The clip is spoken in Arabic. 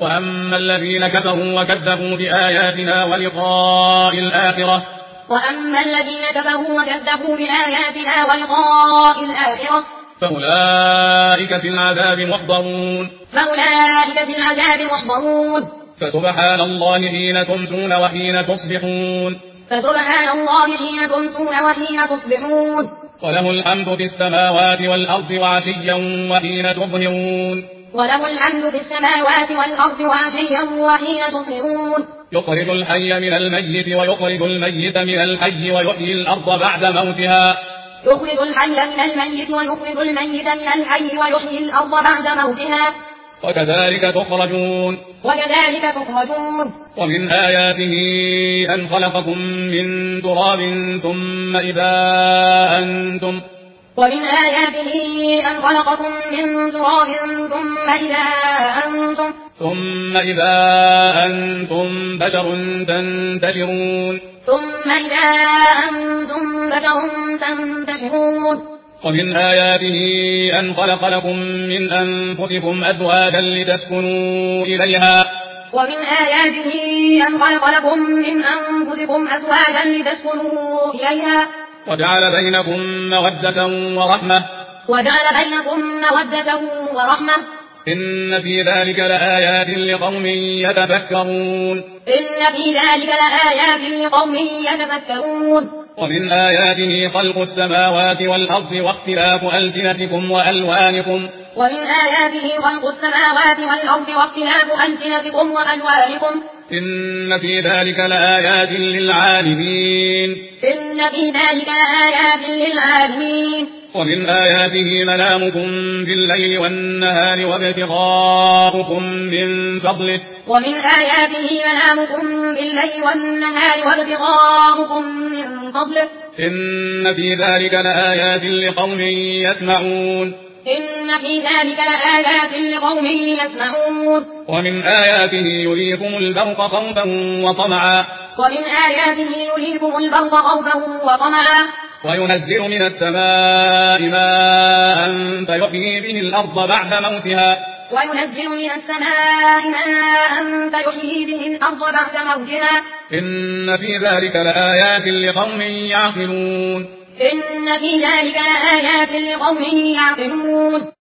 وأما الذين كفروا وكذبوا بآياتنا ولقاء الآخرة فأولئك في العذاب محضرون. فسبحان الله حين تمسون وحين تصبحون. وله الحمد في السماوات والأرض وعشيا وحين تظهرون. يخرج الحي من الميت ويخرج الميت من الحي ويحيي الأرض بعد موتها. وكذلك تخرجون. ومن آياته أن خلقكم من تراب ثم إذا أنتم بشر تنتشرون. ومن آياته أن خلق لكم من أنفسكم أزواجا لتسكنوا إليها. وجعل بينكم مودة ورحمة. إن في ذلك لآيات لقوم يتفكرون. ومن آياته خلق السماوات والأرض واختلاف ألسنتكم وألوانكم. إن في ذلك لآيات للعالمين. ومن آياته منامكم بالليل والنهار وابتغاؤكم من فضله. إن في ذلك لآيات لقوم يسمعون. ومن آياته يريكم البرق خوفا وطمعا. وينزل من السماء ماء فيحيي به الأرض بعد موتها. إن في ذلك لآيات لقوم يعقلون.